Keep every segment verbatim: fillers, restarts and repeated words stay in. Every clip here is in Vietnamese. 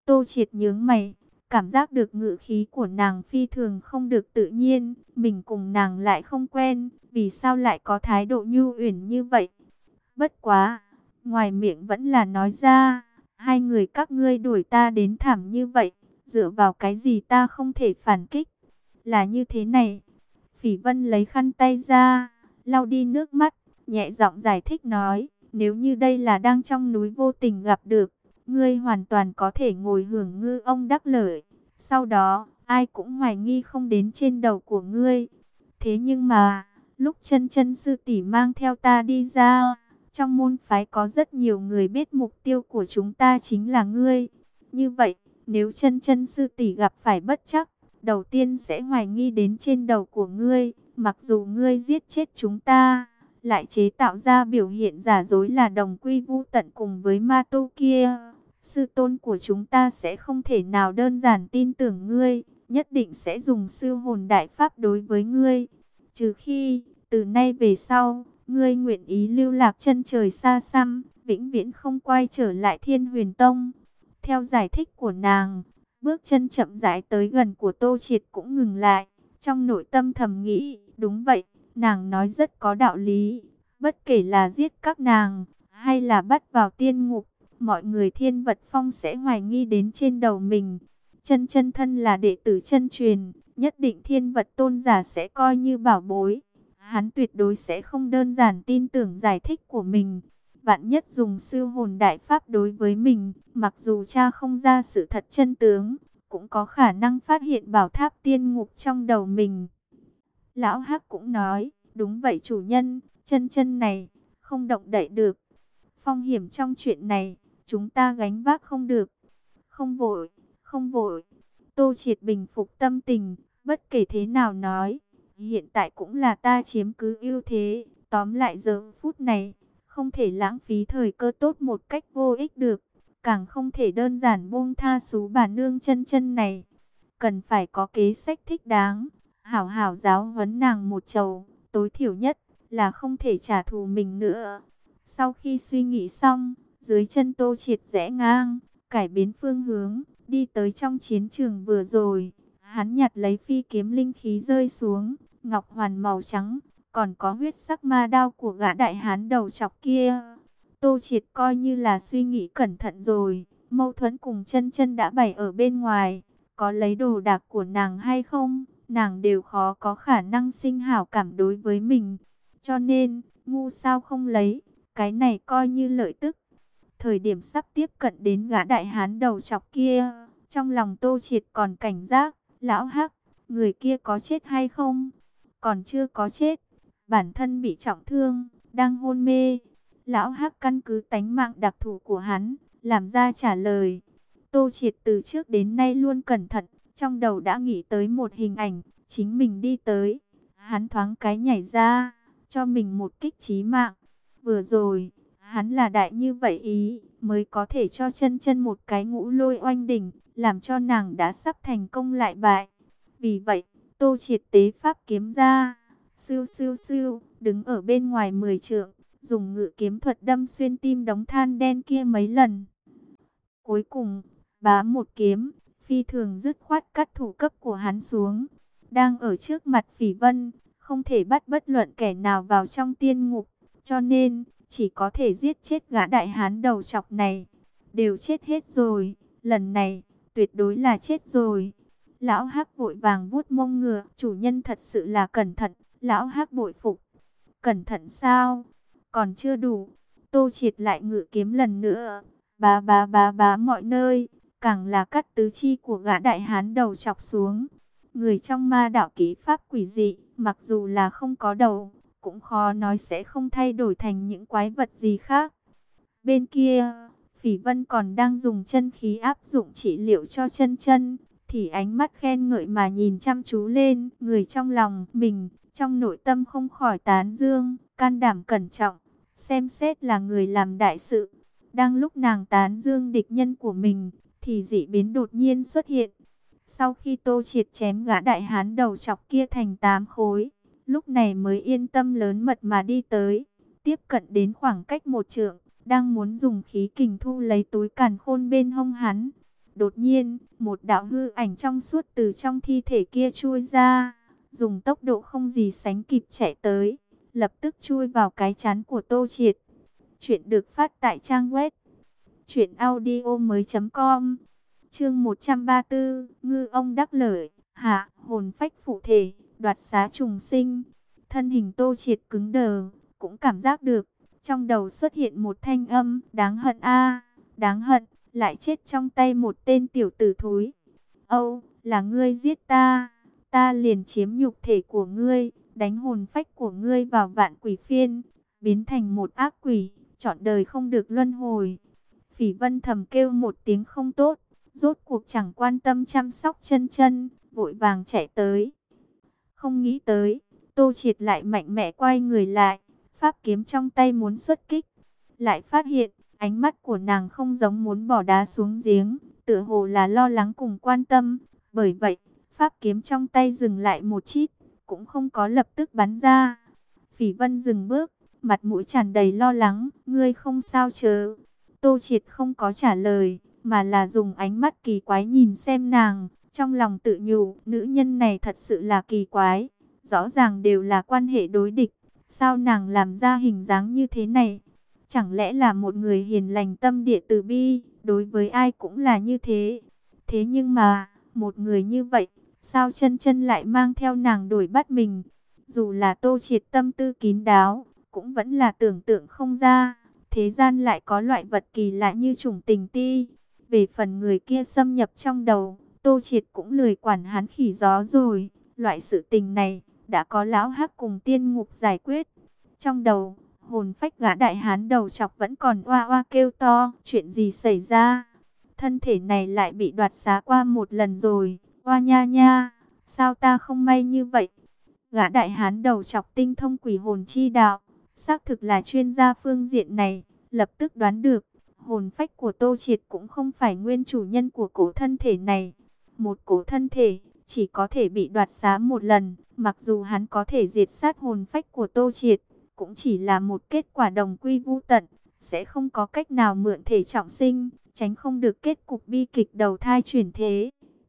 Tô Triệt nhướng mày, cảm giác được ngữ khí của nàng phi thường không được tự nhiên, mình cùng nàng lại không quen, vì sao lại có thái độ nhu uyển như vậy? Bất quá, ngoài miệng vẫn là nói ra, hai người các ngươi đuổi ta đến thảm như vậy, dựa vào cái gì ta không thể phản kích? Là như thế này. Phỉ Vân lấy khăn tay ra, lau đi nước mắt, nhẹ giọng giải thích nói, nếu như đây là đang trong núi vô tình gặp được, ngươi hoàn toàn có thể ngồi hưởng ngư ông đắc lợi. Sau đó, ai cũng hoài nghi không đến trên đầu của ngươi. Thế nhưng mà, lúc chân chân sư tỷ mang theo ta đi ra, trong môn phái có rất nhiều người biết mục tiêu của chúng ta chính là ngươi. Như vậy, nếu chân chân sư tỷ gặp phải bất trắc, đầu tiên sẽ hoài nghi đến trên đầu của ngươi. Mặc dù ngươi giết chết chúng ta, lại chế tạo ra biểu hiện giả dối là đồng quy vu tận cùng với ma tu kia, sư tôn của chúng ta sẽ không thể nào đơn giản tin tưởng ngươi, nhất định sẽ dùng sư hồn đại pháp đối với ngươi. Trừ khi, từ nay về sau, ngươi nguyện ý lưu lạc chân trời xa xăm, vĩnh viễn không quay trở lại Thiên Huyền Tông. Theo giải thích của nàng, bước chân chậm rãi tới gần của Tô Triệt cũng ngừng lại. Trong nội tâm thầm nghĩ, đúng vậy, nàng nói rất có đạo lý. Bất kể là giết các nàng, hay là bắt vào tiên ngục, mọi người Thiên Vật Phong sẽ hoài nghi đến trên đầu mình. Chân chân thân là đệ tử chân truyền, nhất định Thiên Vật tôn giả sẽ coi như bảo bối. Hắn tuyệt đối sẽ không đơn giản tin tưởng giải thích của mình. Vạn nhất dùng sư hồn đại pháp đối với mình, mặc dù cha không ra sự thật chân tướng, cũng có khả năng phát hiện bảo tháp tiên ngục trong đầu mình. Lão Hắc cũng nói, đúng vậy chủ nhân, chân chân này, không động đậy được. Phong hiểm trong chuyện này, chúng ta gánh vác không được. Không vội, không vội. Tô Triệt bình phục tâm tình, bất kể thế nào nói, hiện tại cũng là ta chiếm cứ ưu thế. Tóm lại giờ phút này, không thể lãng phí thời cơ tốt một cách vô ích được. Càng không thể đơn giản buông tha xú bà nương chân chân này. Cần phải có kế sách thích đáng, hảo hảo giáo huấn nàng một trầu, tối thiểu nhất là không thể trả thù mình nữa. Sau khi suy nghĩ xong, dưới chân Tô Triệt rẽ ngang, cải biến phương hướng, đi tới trong chiến trường vừa rồi. Hắn nhặt lấy phi kiếm linh khí rơi xuống, ngọc hoàn màu trắng, còn có huyết sắc ma đao của gã đại hán đầu chọc kia. Tô Triệt coi như là suy nghĩ cẩn thận rồi, mâu thuẫn cùng chân chân đã bày ở bên ngoài. Có lấy đồ đạc của nàng hay không, nàng đều khó có khả năng sinh hảo cảm đối với mình. Cho nên, ngu sao không lấy, cái này coi như lợi tức. Thời điểm sắp tiếp cận đến gã đại hán đầu chọc kia, trong lòng Tô Triệt còn cảnh giác, lão Hắc, người kia có chết hay không? Còn chưa có chết, bản thân bị trọng thương, đang hôn mê. Lão Hắc căn cứ tánh mạng đặc thù của hắn, làm ra trả lời. Tô Triệt từ trước đến nay luôn cẩn thận, trong đầu đã nghĩ tới một hình ảnh, chính mình đi tới. Hắn thoáng cái nhảy ra, cho mình một kích chí mạng. Vừa rồi, hắn là đại như vậy ý, mới có thể cho chân chân một cái ngũ lôi oanh đỉnh, làm cho nàng đã sắp thành công lại bại. Vì vậy, Tô Triệt tế pháp kiếm ra, siêu siêu siêu, đứng ở bên ngoài mười trượng, dùng ngự kiếm thuật đâm xuyên tim đống than đen kia mấy lần. Cuối cùng, bá một kiếm, phi thường dứt khoát cắt thủ cấp của hắn xuống. Đang ở trước mặt Phỉ Vân, không thể bắt bất luận kẻ nào vào trong tiên ngục, cho nên chỉ có thể giết chết gã đại hán đầu chọc này. Đều chết hết rồi, lần này tuyệt đối là chết rồi. Lão Hắc vội vàng vuốt mông ngựa, chủ nhân thật sự là cẩn thận. Lão Hắc bội phục. Cẩn thận sao? Còn chưa đủ. Tô Triệt lại ngự kiếm lần nữa, bá bá bá bá mọi nơi, càng là cắt tứ chi của gã đại hán đầu chọc xuống. Người trong ma đạo kỹ pháp quỷ dị, mặc dù là không có đầu, cũng khó nói sẽ không thay đổi thành những quái vật gì khác. Bên kia, Phỉ Vân còn đang dùng chân khí áp dụng trị liệu cho chân chân, thì ánh mắt khen ngợi mà nhìn chăm chú lên người trong lòng mình, trong nội tâm không khỏi tán dương, can đảm cẩn trọng, xem xét là người làm đại sự. Đang lúc nàng tán dương địch nhân của mình, thì dị biến đột nhiên xuất hiện. Sau khi Tô Triệt chém gã đại hán đầu chọc kia thành tám khối, lúc này mới yên tâm lớn mật mà đi tới, tiếp cận đến khoảng cách một trượng, đang muốn dùng khí kình thu lấy túi càn khôn bên hông hắn. Đột nhiên, một đạo hư ảnh trong suốt từ trong thi thể kia chui ra, dùng tốc độ không gì sánh kịp chạy tới, lập tức chui vào cái trán của Tô Triệt. Chuyện được phát tại trang web truyện audio mới chấm com. Chương một trăm ba mươi tư, ngư ông đắc lợi, hạ, hồn phách phụ thể, đoạt xá trùng sinh. Thân hình Tô Triệt cứng đờ, cũng cảm giác được, trong đầu xuất hiện một thanh âm, đáng hận a, đáng hận, lại chết trong tay một tên tiểu tử thúi. Âu, là ngươi giết ta, ta liền chiếm nhục thể của ngươi, đánh hồn phách của ngươi vào vạn quỷ phiên, biến thành một ác quỷ, trọn đời không được luân hồi. Phỉ Vân thầm kêu một tiếng không tốt, rốt cuộc chẳng quan tâm chăm sóc chân chân, vội vàng chạy tới. Không nghĩ tới, Tô Triệt lại mạnh mẽ quay người lại, pháp kiếm trong tay muốn xuất kích. Lại phát hiện, ánh mắt của nàng không giống muốn bỏ đá xuống giếng, tựa hồ là lo lắng cùng quan tâm. Bởi vậy, pháp kiếm trong tay dừng lại một chít, cũng không có lập tức bắn ra. Phỉ Vân dừng bước, mặt mũi tràn đầy lo lắng, ngươi không sao chớ. Tô Triệt không có trả lời, mà là dùng ánh mắt kỳ quái nhìn xem nàng, trong lòng tự nhủ, nữ nhân này thật sự là kỳ quái, rõ ràng đều là quan hệ đối địch, sao nàng làm ra hình dáng như thế này? Chẳng lẽ là một người hiền lành tâm địa từ bi, đối với ai cũng là như thế. Thế nhưng mà, một người như vậy, sao chân chân lại mang theo nàng đuổi bắt mình? Dù là Tô Triệt tâm tư kín đáo, cũng vẫn là tưởng tượng không ra. Thế gian lại có loại vật kỳ lạ như chủng tình ti. Về phần người kia xâm nhập trong đầu, Tô Triệt cũng lười quản hắn khỉ gió rồi. Loại sự tình này, đã có lão hắc cùng tiên ngục giải quyết. Trong đầu, hồn phách gã đại hán đầu chọc vẫn còn oa oa kêu to. Chuyện gì xảy ra? Thân thể này lại bị đoạt xá qua một lần rồi. Oa nha nha, sao ta không may như vậy? Gã đại hán đầu chọc tinh thông quỷ hồn chi đạo, xác thực là chuyên gia phương diện này, lập tức đoán được, hồn phách của Tô Triệt cũng không phải nguyên chủ nhân của cổ thân thể này. Một cổ thân thể, chỉ có thể bị đoạt xá một lần, mặc dù hắn có thể diệt sát hồn phách của Tô Triệt, cũng chỉ là một kết quả đồng quy vu tận, sẽ không có cách nào mượn thể trọng sinh, tránh không được kết cục bi kịch đầu thai chuyển thế.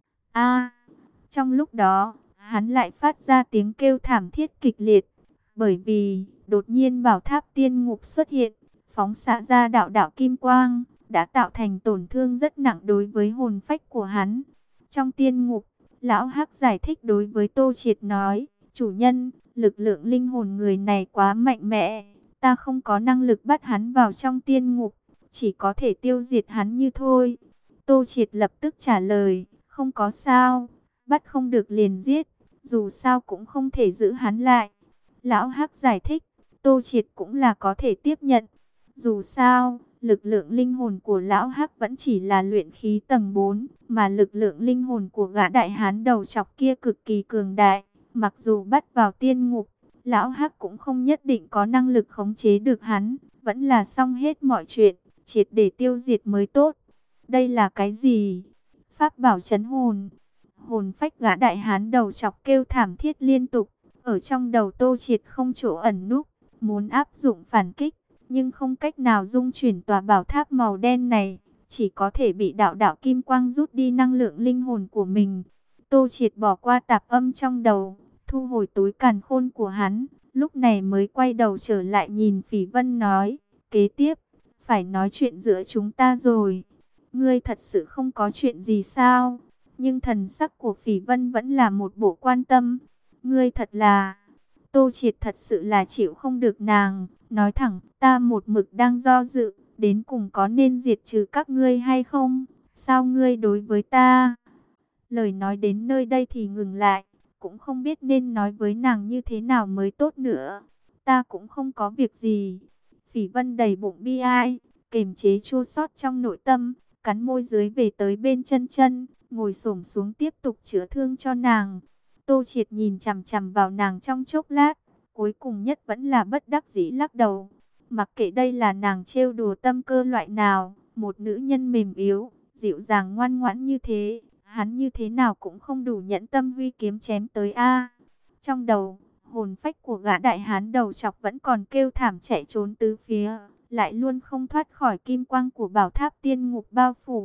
A, trong lúc đó, hắn lại phát ra tiếng kêu thảm thiết kịch liệt, bởi vì đột nhiên bảo tháp tiên ngục xuất hiện, phóng xạ ra đạo đạo kim quang, đã tạo thành tổn thương rất nặng đối với hồn phách của hắn. Trong tiên ngục, lão hắc giải thích đối với Tô Triệt nói, chủ nhân, lực lượng linh hồn người này quá mạnh mẽ, ta không có năng lực bắt hắn vào trong tiên ngục, chỉ có thể tiêu diệt hắn như thôi. Tô Triệt lập tức trả lời, không có sao, bắt không được liền giết, dù sao cũng không thể giữ hắn lại. Lão hắc giải thích, Tô Triệt cũng là có thể tiếp nhận. Dù sao, lực lượng linh hồn của lão hắc vẫn chỉ là luyện khí tầng bốn, mà lực lượng linh hồn của gã đại hán đầu chọc kia cực kỳ cường đại. Mặc dù bắt vào tiên ngục, lão hắc cũng không nhất định có năng lực khống chế được hắn, vẫn là xong hết mọi chuyện, triệt để tiêu diệt mới tốt. Đây là cái gì? Pháp bảo trấn hồn. Hồn phách gã đại hán đầu chọc kêu thảm thiết liên tục, ở trong đầu Tô Triệt không chỗ ẩn núp, muốn áp dụng phản kích, nhưng không cách nào dung chuyển tòa bảo tháp màu đen này, chỉ có thể bị đạo đạo kim quang rút đi năng lượng linh hồn của mình. Tô Triệt bỏ qua tạp âm trong đầu, thu hồi túi càn khôn của hắn, lúc này mới quay đầu trở lại nhìn Phỉ Vân nói, kế tiếp, phải nói chuyện giữa chúng ta rồi. Ngươi thật sự không có chuyện gì sao? Nhưng thần sắc của Phỉ Vân vẫn là một bộ quan tâm. Ngươi thật là... Tô Triệt thật sự là chịu không được nàng, nói thẳng, ta một mực đang do dự, đến cùng có nên diệt trừ các ngươi hay không? Sao ngươi đối với ta? Lời nói đến nơi đây thì ngừng lại, cũng không biết nên nói với nàng như thế nào mới tốt nữa. Ta cũng không có việc gì. Phỉ Vân đầy bụng bi ai, kềm chế chua xót trong nội tâm, cắn môi dưới về tới bên chân chân, ngồi xổm xuống tiếp tục chữa thương cho nàng. Tô Triệt nhìn chằm chằm vào nàng trong chốc lát, cuối cùng nhất vẫn là bất đắc dĩ lắc đầu. Mặc kệ đây là nàng trêu đùa tâm cơ loại nào, một nữ nhân mềm yếu, dịu dàng ngoan ngoãn như thế, hắn như thế nào cũng không đủ nhẫn tâm huy kiếm chém tới a. Trong đầu, hồn phách của gã đại hán đầu chọc vẫn còn kêu thảm chạy trốn tứ phía, lại luôn không thoát khỏi kim quang của bảo tháp tiên ngục bao phủ.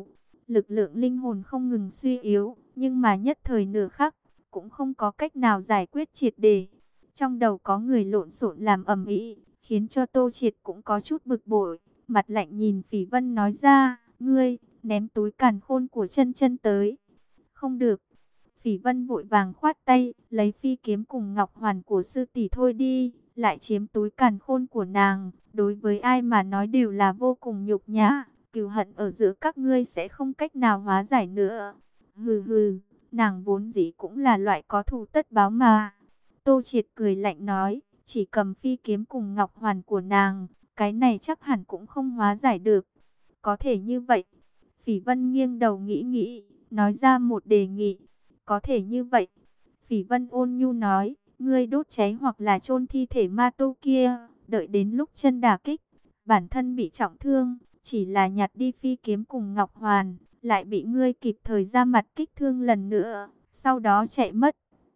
lực lượng linh hồn không ngừng suy yếu, nhưng mà nhất thời nửa khắc, cũng không có cách nào giải quyết triệt để. Trong đầu có người lộn xộn làm ầm ĩ, khiến cho Tô Triệt cũng có chút bực bội, mặt lạnh nhìn Phỉ Vân nói ra, ngươi, ném túi càn khôn của chân chân tới. Không được. Phỉ Vân vội vàng khoát tay, lấy phi kiếm cùng ngọc hoàn của sư tỷ thôi đi, lại chiếm túi càn khôn của nàng, đối với ai mà nói đều là vô cùng nhục nhã, cừu hận ở giữa các ngươi sẽ không cách nào hóa giải nữa. Hừ hừ, nàng vốn dĩ cũng là loại có thù tất báo mà. Tô Triệt cười lạnh nói, chỉ cầm phi kiếm cùng ngọc hoàn của nàng, cái này chắc hẳn cũng không hóa giải được. Có thể như vậy. Phỉ Vân nghiêng đầu nghĩ nghĩ, nói ra một đề nghị. Có thể như vậy. Phỉ Vân ôn nhu nói, ngươi đốt cháy hoặc là chôn thi thể ma tu kia, đợi đến lúc chân đả kích, bản thân bị trọng thương, chỉ là nhặt đi phi kiếm cùng ngọc hoàn, lại bị ngươi kịp thời ra mặt kích thương lần nữa, sau đó chạy mất.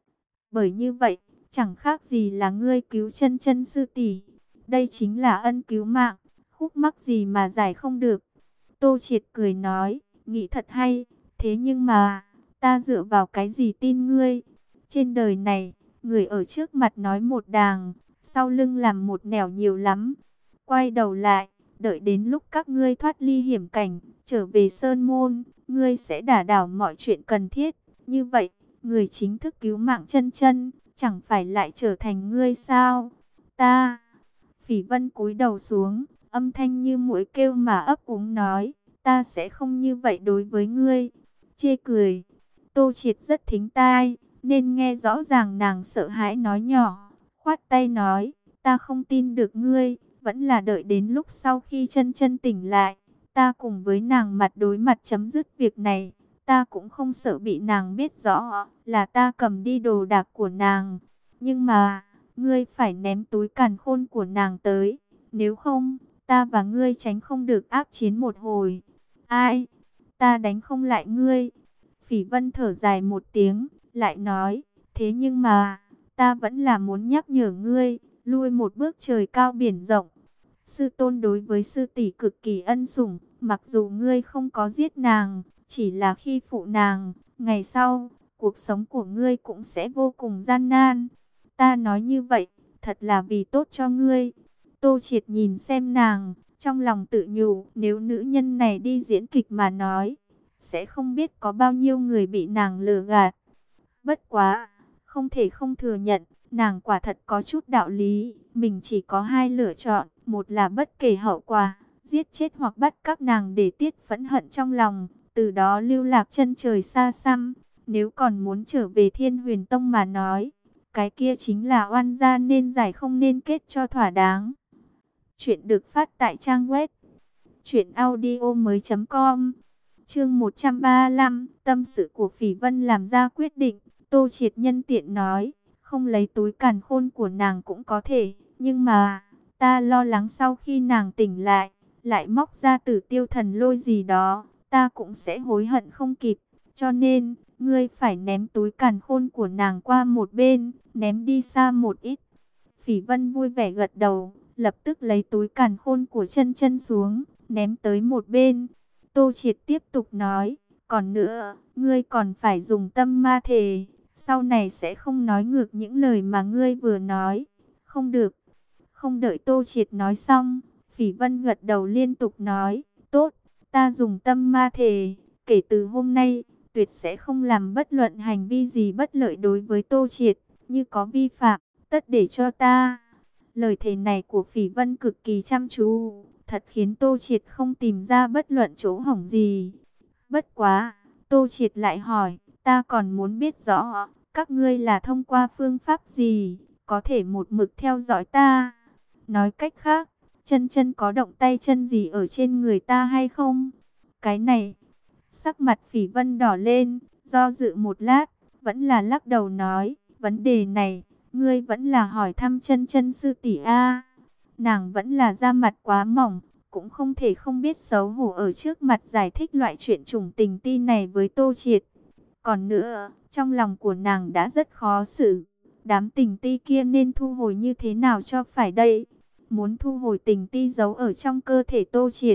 Bởi như vậy, chẳng khác gì là ngươi cứu chân chân sư tỷ. Đây chính là ân cứu mạng, khúc mắc gì mà giải không được. Tô Triệt cười nói, nghĩ thật hay, thế nhưng mà, ta dựa vào cái gì tin ngươi? Trên đời này, người ở trước mặt nói một đàng, sau lưng làm một nẻo nhiều lắm. Quay đầu lại, đợi đến lúc các ngươi thoát ly hiểm cảnh, trở về Sơn Môn, ngươi sẽ đả đảo mọi chuyện cần thiết. Như vậy, người chính thức cứu mạng chân chân, chẳng phải lại trở thành ngươi sao? Ta, Phỉ Vân cúi đầu xuống, âm thanh như muỗi kêu mà ấp úng nói, ta sẽ không như vậy đối với ngươi. Chê cười, Tô Triệt rất thính tai, nên nghe rõ ràng nàng sợ hãi nói nhỏ, khoát tay nói, ta không tin được ngươi, vẫn là đợi đến lúc sau khi chân chân tỉnh lại, ta cùng với nàng mặt đối mặt chấm dứt việc này. Ta cũng không sợ bị nàng biết rõ là ta cầm đi đồ đạc của nàng, nhưng mà ngươi phải ném túi càn khôn của nàng tới, nếu không, ta và ngươi tránh không được ác chiến một hồi. Ai? Ta đánh không lại ngươi. Phỉ Vân thở dài một tiếng, lại nói, thế nhưng mà, ta vẫn là muốn nhắc nhở ngươi, lui một bước trời cao biển rộng. Sư tôn đối với sư tỷ cực kỳ ân sủng, mặc dù ngươi không có giết nàng, chỉ là khi phụ nàng, ngày sau, cuộc sống của ngươi cũng sẽ vô cùng gian nan. Ta nói như vậy, thật là vì tốt cho ngươi. Tô Triệt nhìn xem nàng, trong lòng tự nhủ, nếu nữ nhân này đi diễn kịch mà nói, sẽ không biết có bao nhiêu người bị nàng lừa gạt. Bất quá, không thể không thừa nhận, nàng quả thật có chút đạo lý. Mình chỉ có hai lựa chọn, một là bất kể hậu quả, giết chết hoặc bắt các nàng để tiết phẫn hận trong lòng, từ đó lưu lạc chân trời xa xăm. Nếu còn muốn trở về Thiên Huyền Tông mà nói, cái kia chính là oan gia nên giải không nên kết cho thỏa đáng. Chuyện được phát tại trang web truyện audio mới chấm com. Chương một trăm ba mươi lăm, tâm sự của Phỉ Vân làm ra quyết định. Tô Triệt nhân tiện nói, không lấy túi càn khôn của nàng cũng có thể, nhưng mà ta lo lắng sau khi nàng tỉnh lại, lại móc ra Tử Tiêu Thần Lôi gì đó, ta cũng sẽ hối hận không kịp. Cho nên, ngươi phải ném túi càn khôn của nàng qua một bên, ném đi xa một ít. Phỉ Vân vui vẻ gật đầu, lập tức lấy túi càn khôn của chân chân xuống, ném tới một bên. Tô Triệt tiếp tục nói, còn nữa, ngươi còn phải dùng tâm ma thể, sau này sẽ không nói ngược những lời mà ngươi vừa nói. Không được. Không đợi Tô Triệt nói xong, Phỉ Vân gật đầu liên tục nói, tốt, ta dùng tâm ma thể, kể từ hôm nay, tuyệt sẽ không làm bất luận hành vi gì bất lợi đối với Tô Triệt, như có vi phạm, tất để cho ta. Lời thề này của Phỉ Vân cực kỳ chăm chú, thật khiến Tô Triệt không tìm ra bất luận chỗ hỏng gì. Bất quá, Tô Triệt lại hỏi, ta còn muốn biết rõ, các ngươi là thông qua phương pháp gì, có thể một mực theo dõi ta. Nói cách khác, chân chân có động tay chân gì ở trên người ta hay không? Cái này, sắc mặt Phỉ Vân đỏ lên, do dự một lát, vẫn là lắc đầu nói, vấn đề này, ngươi vẫn là hỏi thăm chân chân sư tỷ a. Nàng vẫn là da mặt quá mỏng, cũng không thể không biết xấu hổ ở trước mặt giải thích loại chuyện trùng tình ti này với Tô Triệt. Còn nữa, trong lòng của nàng đã rất khó xử, đám tình ti kia nên thu hồi như thế nào cho phải đây? Muốn thu hồi tình ti giấu ở trong cơ thể Tô Triệt,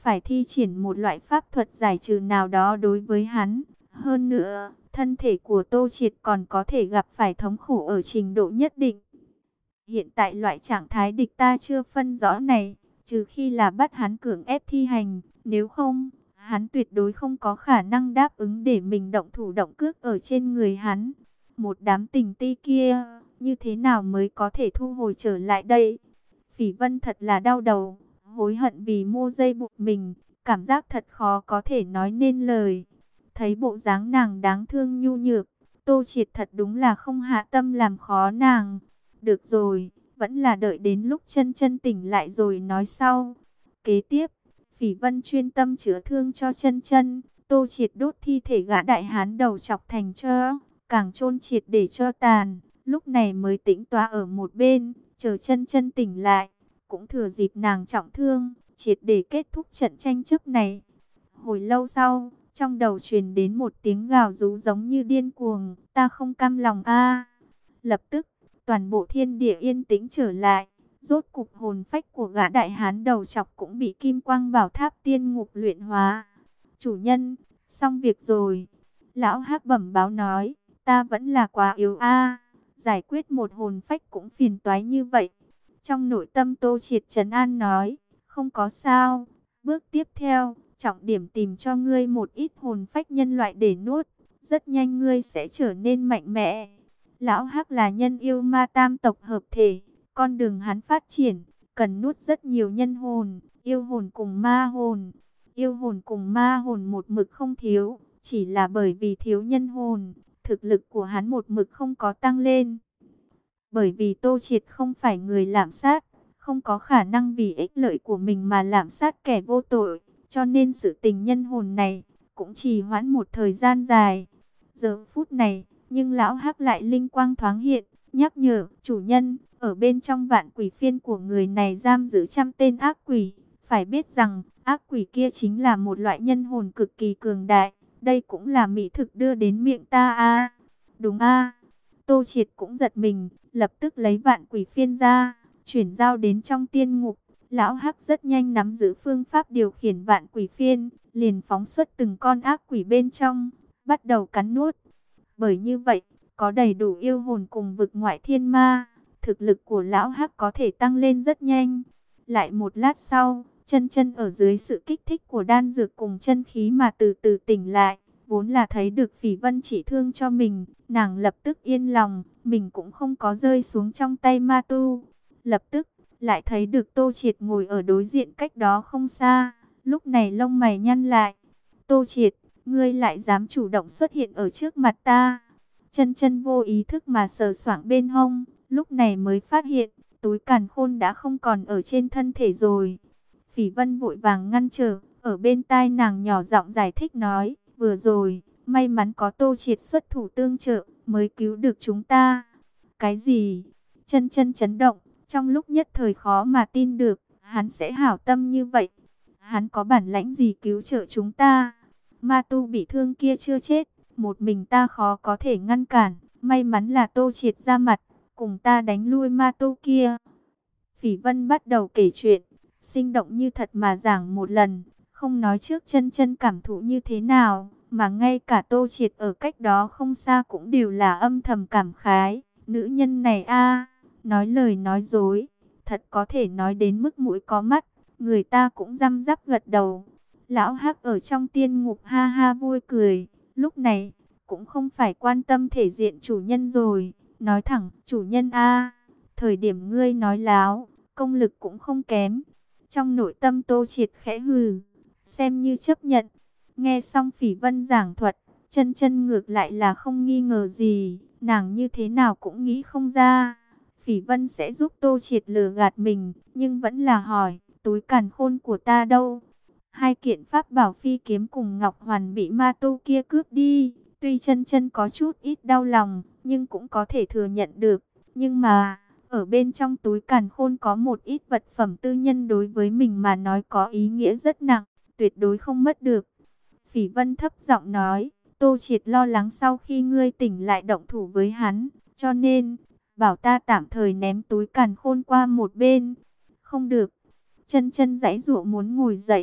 phải thi triển một loại pháp thuật giải trừ nào đó đối với hắn. Hơn nữa, thân thể của Tô Triệt còn có thể gặp phải thống khổ ở trình độ nhất định. Hiện tại loại trạng thái địch ta chưa phân rõ này, trừ khi là bắt hắn cưỡng ép thi hành, nếu không, hắn tuyệt đối không có khả năng đáp ứng để mình động thủ động cước ở trên người hắn. Một đám tình ti kia, như thế nào mới có thể thu hồi trở lại đây? Phỉ Vân thật là đau đầu, hối hận vì mua dây buộc mình, cảm giác thật khó có thể nói nên lời. Thấy bộ dáng nàng đáng thương nhu nhược, Tô Triệt thật đúng là không hạ tâm làm khó nàng. Được rồi, vẫn là đợi đến lúc chân chân tỉnh lại rồi nói sau. Kế tiếp, Phỉ Vân chuyên tâm chữa thương cho chân chân, Tô Triệt đốt thi thể gã đại hán đầu chọc thành tro, càng chôn triệt để cho tàn, lúc này mới tĩnh tọa ở một bên, chờ chân chân tỉnh lại, cũng thừa dịp nàng trọng thương, triệt để kết thúc trận tranh chấp này. Hồi lâu sau, trong đầu truyền đến một tiếng gào rú giống như điên cuồng, ta không cam lòng a. Lập tức, toàn bộ thiên địa yên tĩnh trở lại, rốt cục hồn phách của gã đại hán đầu chọc cũng bị kim quang bảo tháp tiên ngục luyện hóa. Chủ nhân, xong việc rồi. Lão Hắc bẩm báo nói, ta vẫn là quá yếu a, giải quyết một hồn phách cũng phiền toái như vậy. Trong nội tâm Tô Triệt trấn an nói, không có sao, bước tiếp theo, trọng điểm tìm cho ngươi một ít hồn phách nhân loại để nuốt, rất nhanh ngươi sẽ trở nên mạnh mẽ. Lão Hắc là nhân yêu ma tam tộc hợp thể, con đường hắn phát triển, cần nuốt rất nhiều nhân hồn, yêu hồn cùng ma hồn. Yêu hồn cùng ma hồn một mực không thiếu, chỉ là bởi vì thiếu nhân hồn, thực lực của hắn một mực không có tăng lên. Bởi vì Tô Triệt không phải người lạm sát, không có khả năng vì ích lợi của mình mà lạm sát kẻ vô tội, cho nên sự tình nhân hồn này cũng trì hoãn một thời gian dài. Giờ phút này, nhưng lão Hắc lại linh quang thoáng hiện, nhắc nhở chủ nhân, ở bên trong vạn quỷ phiên của người này giam giữ trăm tên ác quỷ, phải biết rằng ác quỷ kia chính là một loại nhân hồn cực kỳ cường đại, đây cũng là mỹ thực đưa đến miệng ta a. Đúng a. Tô Triệt cũng giật mình, lập tức lấy vạn quỷ phiên ra, chuyển giao đến trong tiên ngục. Lão Hắc rất nhanh nắm giữ phương pháp điều khiển vạn quỷ phiên, liền phóng xuất từng con ác quỷ bên trong, bắt đầu cắn nuốt. Bởi như vậy, có đầy đủ yêu hồn cùng vực ngoại thiên ma, thực lực của Lão Hắc có thể tăng lên rất nhanh. Lại một lát sau, chân chân ở dưới sự kích thích của đan dược cùng chân khí mà từ từ tỉnh lại. Vốn là thấy được Phỉ Vân chỉ thương cho mình, nàng lập tức yên lòng, mình cũng không có rơi xuống trong tay ma tu. Lập tức, lại thấy được Tô Triệt ngồi ở đối diện cách đó không xa, lúc này lông mày nhăn lại. Tô Triệt, ngươi lại dám chủ động xuất hiện ở trước mặt ta. Chân chân vô ý thức mà sờ soạng bên hông, lúc này mới phát hiện, túi càn khôn đã không còn ở trên thân thể rồi. Phỉ Vân vội vàng ngăn trở, ở bên tai nàng nhỏ giọng giải thích nói, vừa rồi, may mắn có Tô Triệt xuất thủ tương trợ, mới cứu được chúng ta. Cái gì? Chân chân chấn động, trong lúc nhất thời khó mà tin được, hắn sẽ hảo tâm như vậy. Hắn có bản lãnh gì cứu trợ chúng ta? Ma tu bị thương kia chưa chết, một mình ta khó có thể ngăn cản, may mắn là Tô Triệt ra mặt, cùng ta đánh lui ma tu kia. Phỉ Vân bắt đầu kể chuyện, sinh động như thật mà giảng một lần, không nói trước chân chân cảm thụ như thế nào, mà ngay cả Tô Triệt ở cách đó không xa cũng đều là âm thầm cảm khái. Nữ nhân này a, nói lời nói dối, thật có thể nói đến mức mũi có mắt, người ta cũng răm rắp gật đầu. Lão Hắc ở trong tiên ngục ha ha vui cười, lúc này cũng không phải quan tâm thể diện chủ nhân rồi, nói thẳng, chủ nhân a, thời điểm ngươi nói láo, công lực cũng không kém. Trong nội tâm Tô Triệt khẽ hừ, xem như chấp nhận. Nghe xong Phỉ Vân giảng thuật, chân chân ngược lại là không nghi ngờ gì, nàng như thế nào cũng nghĩ không ra. Phỉ Vân sẽ giúp Tô Triệt lừa gạt mình, nhưng vẫn là hỏi, túi càn khôn của ta đâu? Hai kiện pháp bảo phi kiếm cùng Ngọc Hoàn bị ma tu kia cướp đi. Tuy chân chân có chút ít đau lòng, nhưng cũng có thể thừa nhận được. Nhưng mà, ở bên trong túi càn khôn có một ít vật phẩm tư nhân đối với mình mà nói có ý nghĩa rất nặng, tuyệt đối không mất được. Phỉ Vân thấp giọng nói, Tô Triệt lo lắng sau khi ngươi tỉnh lại động thủ với hắn, cho nên, bảo ta tạm thời ném túi càn khôn qua một bên. Không được. Chân chân giãy giụa muốn ngồi dậy,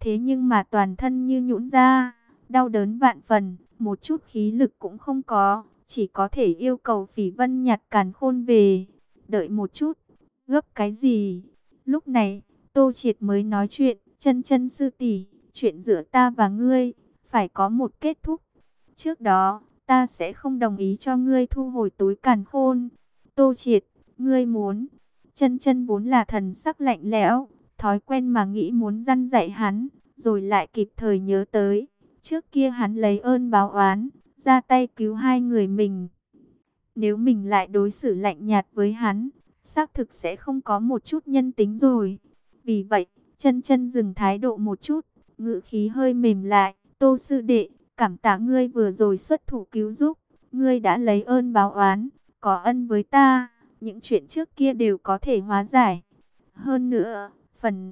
Thế nhưng mà toàn thân như nhũn ra, đau đớn vạn phần, một chút khí lực cũng không có, chỉ có thể yêu cầu Phỉ Vân nhặt càn khôn về. Đợi một chút, gấp cái gì? Lúc này, Tô Triệt mới nói chuyện, chân chân sư tỷ, chuyện giữa ta và ngươi, phải có một kết thúc. Trước đó, ta sẽ không đồng ý cho ngươi thu hồi túi càn khôn. Tô Triệt, ngươi muốn... Chân chân vốn là thần sắc lạnh lẽo, thói quen mà nghĩ muốn răn dạy hắn, rồi lại kịp thời nhớ tới. Trước kia hắn lấy ơn báo oán, ra tay cứu hai người mình. Nếu mình lại đối xử lạnh nhạt với hắn, xác thực sẽ không có một chút nhân tính rồi. Vì vậy, chân chân dừng thái độ một chút, ngữ khí hơi mềm lại. Tô sư đệ, cảm tạ ngươi vừa rồi xuất thủ cứu giúp. Ngươi đã lấy ơn báo oán, có ân với ta. Những chuyện trước kia đều có thể hóa giải. Hơn nữa, phần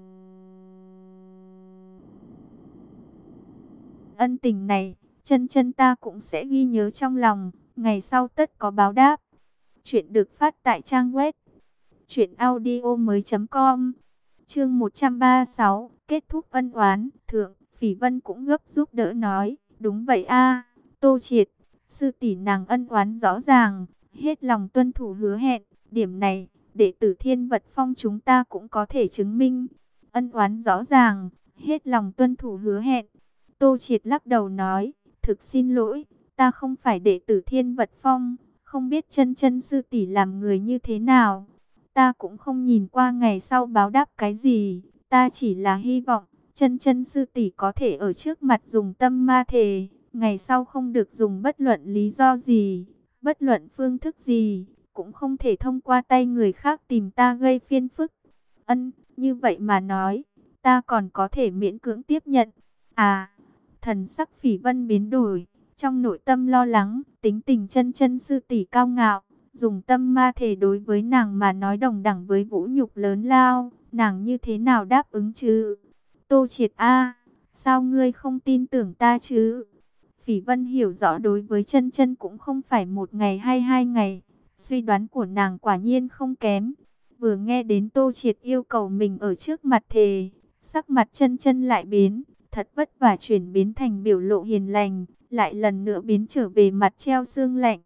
ân tình này, chân chân ta cũng sẽ ghi nhớ trong lòng. Ngày sau tất có báo đáp. Chuyện được phát tại trang web truyện audio mới chấm com. Chương một trăm ba mươi sáu, kết thúc ân oán. Thượng, Phỉ Vân cũng gấp giúp đỡ nói, đúng vậy a, Tô Triệt, sư tỷ nàng ân oán rõ ràng, hết lòng tuân thủ hứa hẹn, điểm này, đệ tử Thiên Vật Phong chúng ta cũng có thể chứng minh. Ân oán rõ ràng, hết lòng tuân thủ hứa hẹn. Tô Triệt lắc đầu nói, thực xin lỗi, ta không phải đệ tử Thiên Vật Phong, không biết chân chân sư tỷ làm người như thế nào. Ta cũng không nhìn qua ngày sau báo đáp cái gì, ta chỉ là hy vọng chân chân sư tỷ có thể ở trước mặt dùng tâm ma thề, ngày sau không được dùng bất luận lý do gì, bất luận phương thức gì, cũng không thể thông qua tay người khác tìm ta gây phiền phức. Ân, như vậy mà nói, ta còn có thể miễn cưỡng tiếp nhận. À, thần sắc Phỉ Vân biến đổi, trong nội tâm lo lắng, tính tình chân chân sư tỷ cao ngạo, dùng tâm ma thể đối với nàng mà nói đồng đẳng với vũ nhục lớn lao, nàng như thế nào đáp ứng chứ? Tô Triệt a, sao ngươi không tin tưởng ta chứ? Phỉ Vân hiểu rõ đối với chân chân cũng không phải một ngày hay hai ngày, suy đoán của nàng quả nhiên không kém. Vừa nghe đến Tô Triệt yêu cầu mình ở trước mặt thề, sắc mặt chân chân lại biến, thật vất vả chuyển biến thành biểu lộ hiền lành, lại lần nữa biến trở về mặt treo xương lạnh.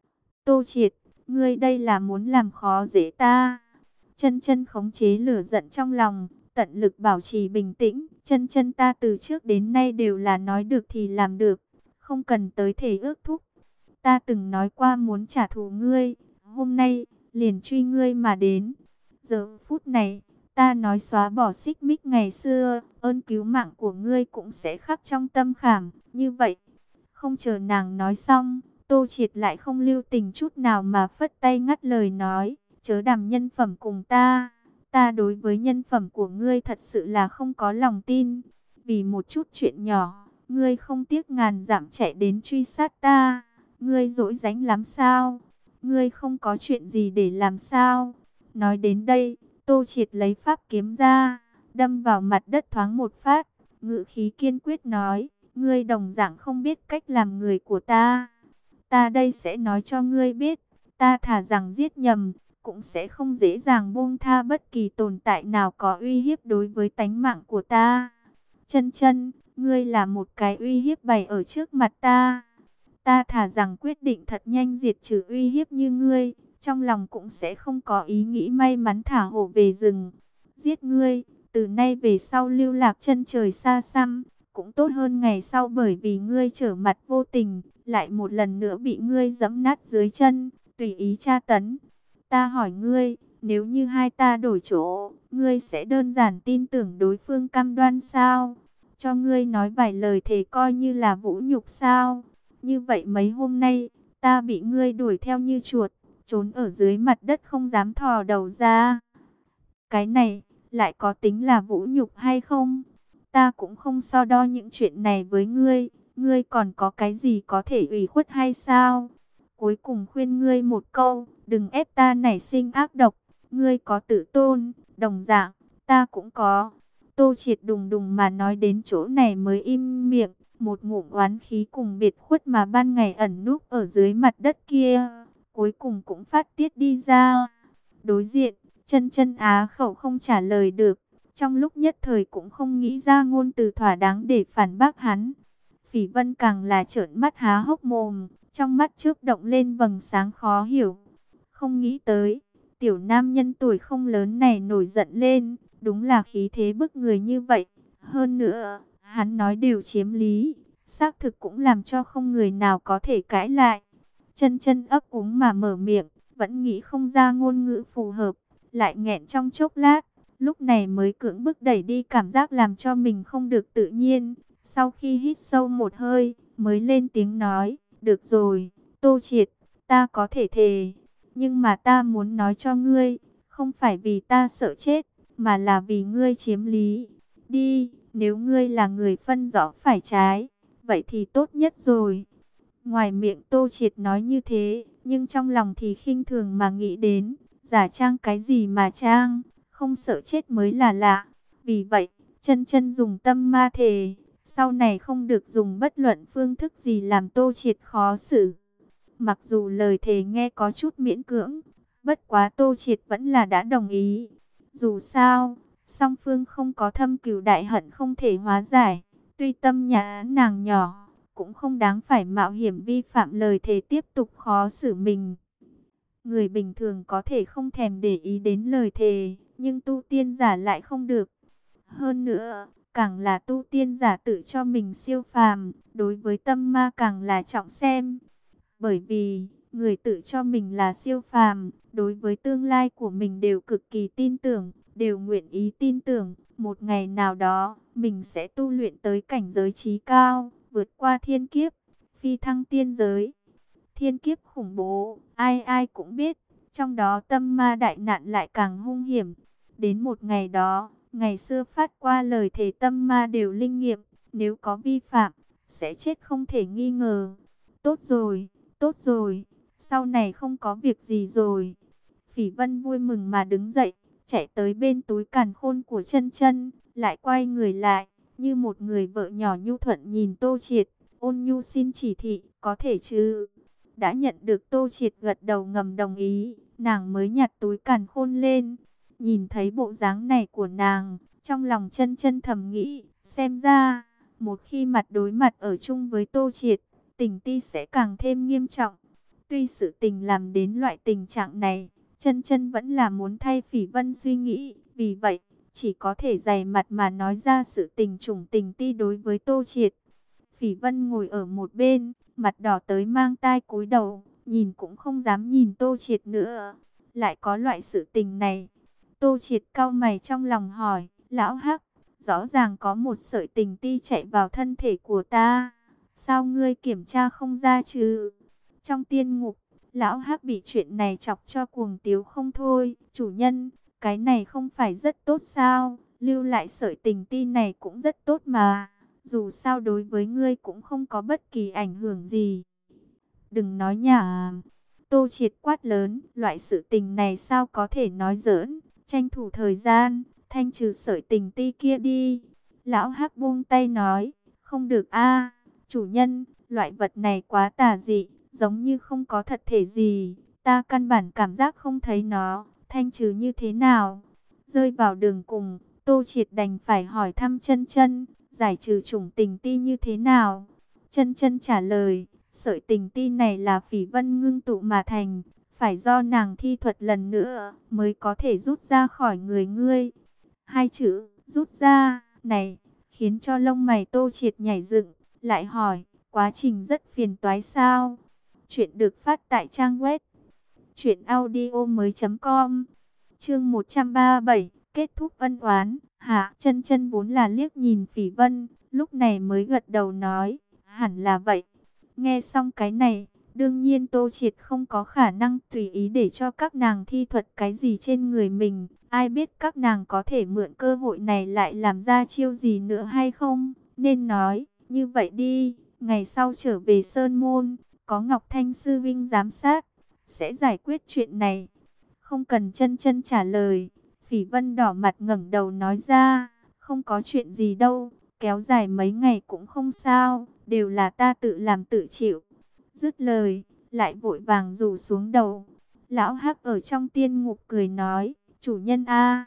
Tô Triệt, ngươi đây là muốn làm khó dễ ta. Chân chân khống chế lửa giận trong lòng, tận lực bảo trì bình tĩnh. Chân chân ta từ trước đến nay đều là nói được thì làm được, không cần tới thể ước thúc. Ta từng nói qua muốn trả thù ngươi, hôm nay liền truy ngươi mà đến. Giờ phút này, ta nói xóa bỏ xích mích ngày xưa, ơn cứu mạng của ngươi cũng sẽ khắc trong tâm khảm, như vậy. Không chờ nàng nói xong, Tô Triệt lại không lưu tình chút nào mà phất tay ngắt lời nói, chớ đàm nhân phẩm cùng ta. Ta đối với nhân phẩm của ngươi thật sự là không có lòng tin. Vì một chút chuyện nhỏ, ngươi không tiếc ngàn dặm chạy đến truy sát ta. Ngươi dỗi dánh lắm sao? Ngươi không có chuyện gì để làm sao? Nói đến đây, Tô Triệt lấy pháp kiếm ra, đâm vào mặt đất thoáng một phát, ngữ khí kiên quyết nói, ngươi đồng dạng không biết cách làm người của ta. Ta đây sẽ nói cho ngươi biết, ta thà rằng giết nhầm, cũng sẽ không dễ dàng buông tha bất kỳ tồn tại nào có uy hiếp đối với tánh mạng của ta. Chân chân, ngươi là một cái uy hiếp bày ở trước mặt ta. Ta thà rằng quyết định thật nhanh diệt trừ uy hiếp như ngươi, trong lòng cũng sẽ không có ý nghĩ may mắn thả hổ về rừng. Giết ngươi, từ nay về sau lưu lạc chân trời xa xăm, cũng tốt hơn ngày sau bởi vì ngươi trở mặt vô tình, lại một lần nữa bị ngươi giẫm nát dưới chân, tùy ý tra tấn. Ta hỏi ngươi, nếu như hai ta đổi chỗ, ngươi sẽ đơn giản tin tưởng đối phương cam đoan sao? Cho ngươi nói vài lời thề coi như là vũ nhục sao? Như vậy mấy hôm nay, ta bị ngươi đuổi theo như chuột, trốn ở dưới mặt đất không dám thò đầu ra. Cái này, lại có tính là vũ nhục hay không? Ta cũng không so đo những chuyện này với ngươi, ngươi còn có cái gì có thể ủy khuất hay sao? Cuối cùng khuyên ngươi một câu, đừng ép ta nảy sinh ác độc, ngươi có tự tôn, đồng dạng, ta cũng có. Tô Triệt đùng đùng mà nói đến chỗ này mới im miệng, một ngụm oán khí cùng biệt khuất mà ban ngày ẩn núp ở dưới mặt đất kia, cuối cùng cũng phát tiết đi ra. Đối diện, chân chân á khẩu không trả lời được, trong lúc nhất thời cũng không nghĩ ra ngôn từ thỏa đáng để phản bác hắn. Phỉ Vân càng là trợn mắt há hốc mồm, trong mắt chớp động lên vầng sáng khó hiểu. Không nghĩ tới, tiểu nam nhân tuổi không lớn này nổi giận lên, đúng là khí thế bức người như vậy. Hơn nữa, hắn nói đều chiếm lý, xác thực cũng làm cho không người nào có thể cãi lại. Chân chân ấp úng mà mở miệng, vẫn nghĩ không ra ngôn ngữ phù hợp, lại nghẹn trong chốc lát, lúc này mới cưỡng bức đẩy đi cảm giác làm cho mình không được tự nhiên. Sau khi hít sâu một hơi, mới lên tiếng nói, được rồi, Tô Triệt, ta có thể thề, nhưng mà ta muốn nói cho ngươi, không phải vì ta sợ chết, mà là vì ngươi chiếm lý. Đi, nếu ngươi là người phân rõ phải trái, vậy thì tốt nhất rồi. Ngoài miệng Tô Triệt nói như thế, nhưng trong lòng thì khinh thường mà nghĩ đến, giả trang cái gì mà trang, không sợ chết mới là lạ. Vì vậy, chân chân dùng tâm ma thề, sau này không được dùng bất luận phương thức gì làm Tô Triệt khó xử. Mặc dù lời thề nghe có chút miễn cưỡng, bất quá Tô Triệt vẫn là đã đồng ý. Dù sao, song phương không có thâm cừu đại hận không thể hóa giải, tuy tâm nhà nàng nhỏ, cũng không đáng phải mạo hiểm vi phạm lời thề tiếp tục khó xử mình. Người bình thường có thể không thèm để ý đến lời thề, nhưng tu tiên giả lại không được. Hơn nữa, càng là tu tiên giả tự cho mình siêu phàm, đối với tâm ma càng là trọng xem. Bởi vì, người tự cho mình là siêu phàm, đối với tương lai của mình đều cực kỳ tin tưởng, đều nguyện ý tin tưởng, một ngày nào đó, mình sẽ tu luyện tới cảnh giới trí cao, vượt qua thiên kiếp, phi thăng tiên giới. Thiên kiếp khủng bố, ai ai cũng biết, trong đó tâm ma đại nạn lại càng hung hiểm. Đến một ngày đó, ngày xưa phát qua lời thề tâm ma đều linh nghiệm, nếu có vi phạm, sẽ chết không thể nghi ngờ. Tốt rồi, tốt rồi, sau này không có việc gì rồi. Phỉ Vân vui mừng mà đứng dậy, chạy tới bên túi càn khôn của chân chân, lại quay người lại, như một người vợ nhỏ nhu thuận nhìn Tô Triệt, ôn nhu xin chỉ thị, có thể chứ? Đã nhận được Tô Triệt gật đầu ngầm đồng ý, nàng mới nhặt túi càn khôn lên. Nhìn thấy bộ dáng này của nàng, trong lòng chân chân thầm nghĩ, xem ra, một khi mặt đối mặt ở chung với Tô Triệt, tình ti sẽ càng thêm nghiêm trọng. Tuy sự tình làm đến loại tình trạng này, chân chân vẫn là muốn thay Phỉ Vân suy nghĩ, vì vậy, chỉ có thể dày mặt mà nói ra sự tình trùng tình ti đối với Tô Triệt. Phỉ Vân ngồi ở một bên, mặt đỏ tới mang tai cúi đầu, nhìn cũng không dám nhìn Tô Triệt nữa. Lại có loại sự tình này. Tô Triệt cau mày trong lòng hỏi, lão Hắc, rõ ràng có một sợi tình ti chạy vào thân thể của ta. Sao ngươi kiểm tra không ra chứ? Trong tiên ngục, lão Hắc bị chuyện này chọc cho cuồng tiếu không thôi. Chủ nhân, cái này không phải rất tốt sao? Lưu lại sợi tình ti này cũng rất tốt mà. Dù sao đối với ngươi cũng không có bất kỳ ảnh hưởng gì. Đừng nói nhảm. Tô Triệt quát lớn, loại sự tình này sao có thể nói giỡn. Tranh thủ thời gian, thanh trừ sợi tình ti kia đi. Lão Hắc buông tay nói, không được a, chủ nhân, loại vật này quá tà dị, giống như không có thật thể gì. Ta căn bản cảm giác không thấy nó, thanh trừ như thế nào? Rơi vào đường cùng, Tô Triệt đành phải hỏi thăm chân chân, giải trừ chủng tình ti như thế nào? Chân chân trả lời, sợi tình ti này là Phỉ Vân ngưng tụ mà thành, phải do nàng thi thuật lần nữa mới có thể rút ra khỏi người ngươi. Hai chữ rút ra này khiến cho lông mày Tô Triệt nhảy dựng, lại hỏi, quá trình rất phiền toái sao? Chuyện được phát tại trang web truyện audio mới.com. Chương một trăm ba mươi bảy, kết thúc ân oán. Hạ chân chân vốn là liếc nhìn Phỉ Vân, lúc này mới gật đầu nói, hẳn là vậy. Nghe xong cái này, đương nhiên Tô Triệt không có khả năng tùy ý để cho các nàng thi thuật cái gì trên người mình. Ai biết các nàng có thể mượn cơ hội này lại làm ra chiêu gì nữa hay không? Nên nói, như vậy đi, ngày sau trở về Sơn Môn, có Ngọc Thanh Sư Vinh giám sát, sẽ giải quyết chuyện này. Không cần chân chân trả lời, Phỉ Vân đỏ mặt ngẩng đầu nói ra, không có chuyện gì đâu, kéo dài mấy ngày cũng không sao, đều là ta tự làm tự chịu. Dứt lời, lại vội vàng rủ xuống đầu. Lão Hắc ở trong tiên ngục cười nói, chủ nhân a,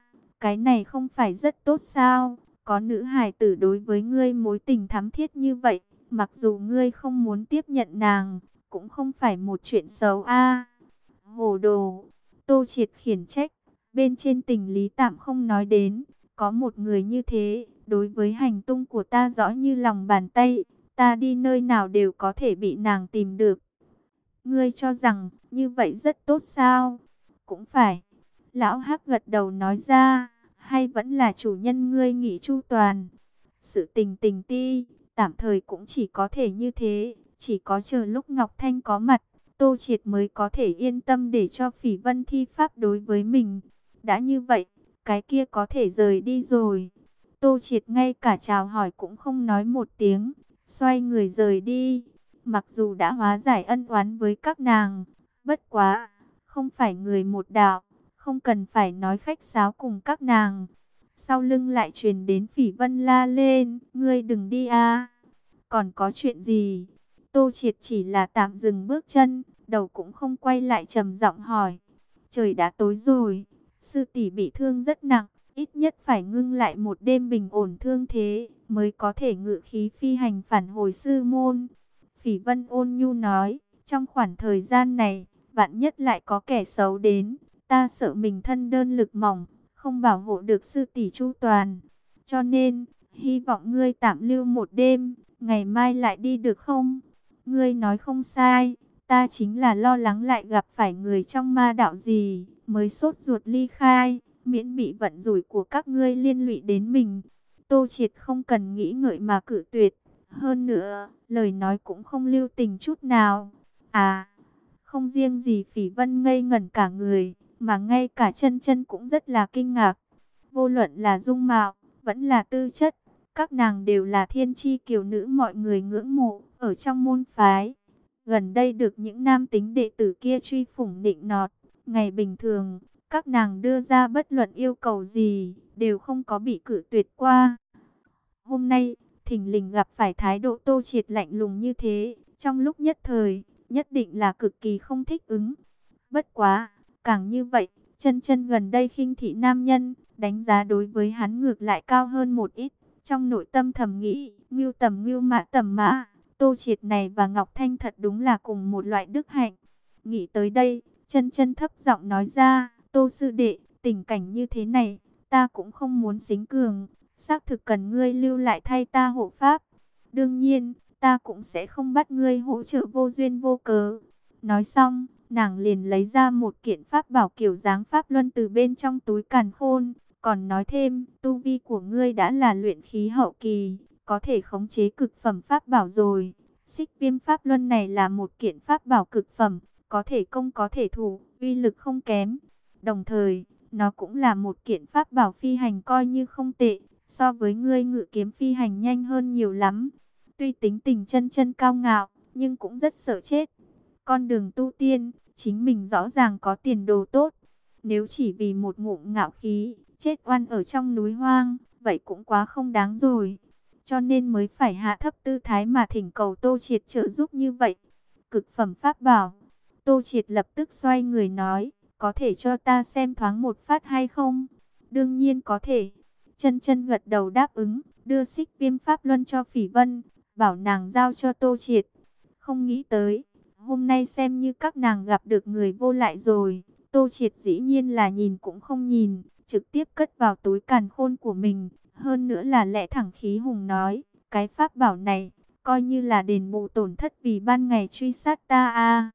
cái này không phải rất tốt sao? Có nữ hài tử đối với ngươi mối tình thắm thiết như vậy, mặc dù ngươi không muốn tiếp nhận nàng, cũng không phải một chuyện xấu a. Hồ đồ, Tô Triệt khiển trách, bên trên tình lý tạm không nói đến, có một người như thế, đối với hành tung của ta rõ như lòng bàn tay, ta đi nơi nào đều có thể bị nàng tìm được. Ngươi cho rằng như vậy rất tốt sao? Cũng phải. Lão Hắc gật đầu nói ra, hay vẫn là chủ nhân ngươi nghĩ chu toàn. Sự tình tình ti, tạm thời cũng chỉ có thể như thế, chỉ có chờ lúc Ngọc Thanh có mặt, Tô Triệt mới có thể yên tâm để cho Phỉ Vân thi pháp đối với mình. Đã như vậy, cái kia có thể rời đi rồi. Tô Triệt ngay cả chào hỏi cũng không nói một tiếng, xoay người rời đi. Mặc dù đã hóa giải ân oán với các nàng, bất quá, không phải người một đạo, không cần phải nói khách sáo cùng các nàng. Sau lưng lại truyền đến Phỉ Vân la lên, ngươi đừng đi a. Còn có chuyện gì? Tô Triệt chỉ là tạm dừng bước chân, đầu cũng không quay lại trầm giọng hỏi. Trời đã tối rồi, sư tỷ bị thương rất nặng, ít nhất phải ngưng lại một đêm bình ổn thương thế, mới có thể ngự khí phi hành phản hồi sư môn. Phỉ Vân ôn nhu nói, trong khoảng thời gian này, vạn nhất lại có kẻ xấu đến, ta sợ mình thân đơn lực mỏng, không bảo hộ được sư tỷ chu toàn. Cho nên, hy vọng ngươi tạm lưu một đêm, ngày mai lại đi được không? Ngươi nói không sai, ta chính là lo lắng lại gặp phải người trong ma đạo gì, mới sốt ruột ly khai, miễn bị vận rủi của các ngươi liên lụy đến mình. Tô Triệt không cần nghĩ ngợi mà cự tuyệt. Hơn nữa, lời nói cũng không lưu tình chút nào. À, không riêng gì Phỉ Vân ngây ngẩn cả người, mà ngay cả chân chân cũng rất là kinh ngạc. Vô luận là dung mạo, vẫn là tư chất, các nàng đều là thiên chi kiều nữ mọi người ngưỡng mộ, ở trong môn phái. Gần đây được những nam tính đệ tử kia truy phủng nịnh nọt, ngày bình thường, các nàng đưa ra bất luận yêu cầu gì, đều không có bị cự tuyệt qua. Hôm nay, thình lình gặp phải thái độ Tô Triệt lạnh lùng như thế, trong lúc nhất thời, nhất định là cực kỳ không thích ứng. Bất quá, càng như vậy, chân chân gần đây khinh thị nam nhân, đánh giá đối với hắn ngược lại cao hơn một ít. Trong nội tâm thầm nghĩ, ngưu tầm ngưu mã tầm mã, Tô Triệt này và Ngọc Thanh thật đúng là cùng một loại đức hạnh. Nghĩ tới đây, chân chân thấp giọng nói ra, Tô sư đệ, tình cảnh như thế này, ta cũng không muốn xính cường, xác thực cần ngươi lưu lại thay ta hộ pháp. Đương nhiên, ta cũng sẽ không bắt ngươi hỗ trợ vô duyên vô cớ. Nói xong, nàng liền lấy ra một kiện pháp bảo kiểu dáng pháp luân từ bên trong túi càn khôn. Còn nói thêm, tu vi của ngươi đã là luyện khí hậu kỳ, có thể khống chế cực phẩm pháp bảo rồi. Xích viêm pháp luân này là một kiện pháp bảo cực phẩm, có thể công có thể thủ, uy lực không kém. Đồng thời, nó cũng là một kiện pháp bảo phi hành coi như không tệ, so với ngươi ngự kiếm phi hành nhanh hơn nhiều lắm. Tuy tính tình chân chân cao ngạo, nhưng cũng rất sợ chết. Con đường tu tiên, chính mình rõ ràng có tiền đồ tốt. Nếu chỉ vì một ngụm ngạo khí, chết oan ở trong núi hoang, vậy cũng quá không đáng rồi. Cho nên mới phải hạ thấp tư thái mà thỉnh cầu Tô Triệt trợ giúp như vậy. Cực phẩm pháp bảo. Tô Triệt lập tức xoay người nói, có thể cho ta xem thoáng một phát hay không? Đương nhiên có thể. Chân chân gật đầu đáp ứng, đưa xích viêm pháp luân cho Phỉ Vân, bảo nàng giao cho Tô Triệt. Không nghĩ tới, hôm nay xem như các nàng gặp được người vô lại rồi. Tô Triệt dĩ nhiên là nhìn cũng không nhìn, trực tiếp cất vào túi càn khôn của mình. Hơn nữa là lẽ thẳng khí hùng nói, cái pháp bảo này, coi như là đền bù tổn thất vì ban ngày truy sát ta a.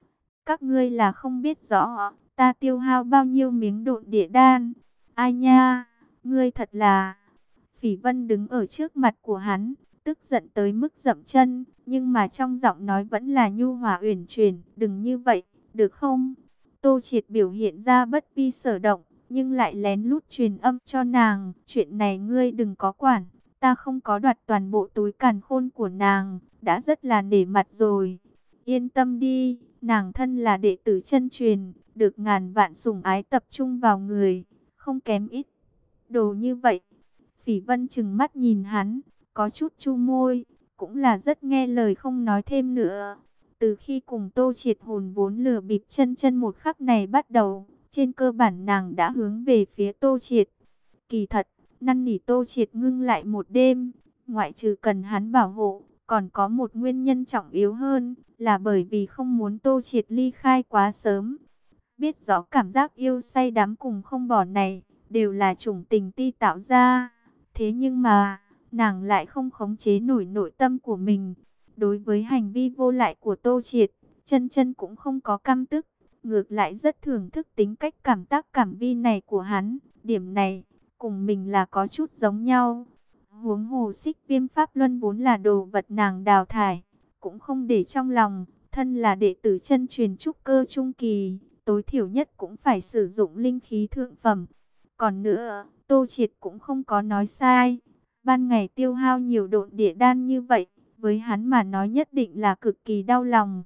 Các ngươi là không biết rõ, ta tiêu hao bao nhiêu miếng độn địa đan. Ai nha, ngươi thật là... Phỉ Vân đứng ở trước mặt của hắn, tức giận tới mức dậm chân, nhưng mà trong giọng nói vẫn là nhu hòa uyển chuyển, đừng như vậy, được không? Tô Triệt biểu hiện ra bất vi sở động, nhưng lại lén lút truyền âm cho nàng, chuyện này ngươi đừng có quản, ta không có đoạt toàn bộ túi càn khôn của nàng, đã rất là nể mặt rồi. Yên tâm đi, nàng thân là đệ tử chân truyền, được ngàn vạn sủng ái tập trung vào người, không kém ít. Đồ như vậy, Phỉ Vân trừng mắt nhìn hắn, có chút chu môi, cũng là rất nghe lời không nói thêm nữa. Từ khi cùng Tô Triệt hồn vốn lừa bịp chân chân một khắc này bắt đầu, trên cơ bản nàng đã hướng về phía Tô Triệt. Kỳ thật, năn nỉ Tô Triệt ngưng lại một đêm, ngoại trừ cần hắn bảo hộ, còn có một nguyên nhân trọng yếu hơn, là bởi vì không muốn Tô Triệt ly khai quá sớm. Biết rõ cảm giác yêu say đắm cùng không bỏ này, đều là chủng tình ti tạo ra. Thế nhưng mà, nàng lại không khống chế nổi nội tâm của mình. Đối với hành vi vô lại của Tô Triệt, Chân Chân cũng không có căm tức, ngược lại rất thưởng thức tính cách cảm tác cảm vi này của hắn. Điểm này, cùng mình là có chút giống nhau. Huống hồ Xích Viêm Pháp Luân vốn là đồ vật nàng đào thải, cũng không để trong lòng. Thân là đệ tử chân truyền trúc cơ trung kỳ, tối thiểu nhất cũng phải sử dụng linh khí thượng phẩm. Còn nữa, Tô Triệt cũng không có nói sai. Ban ngày tiêu hao nhiều độn địa đan như vậy, với hắn mà nói nhất định là cực kỳ đau lòng.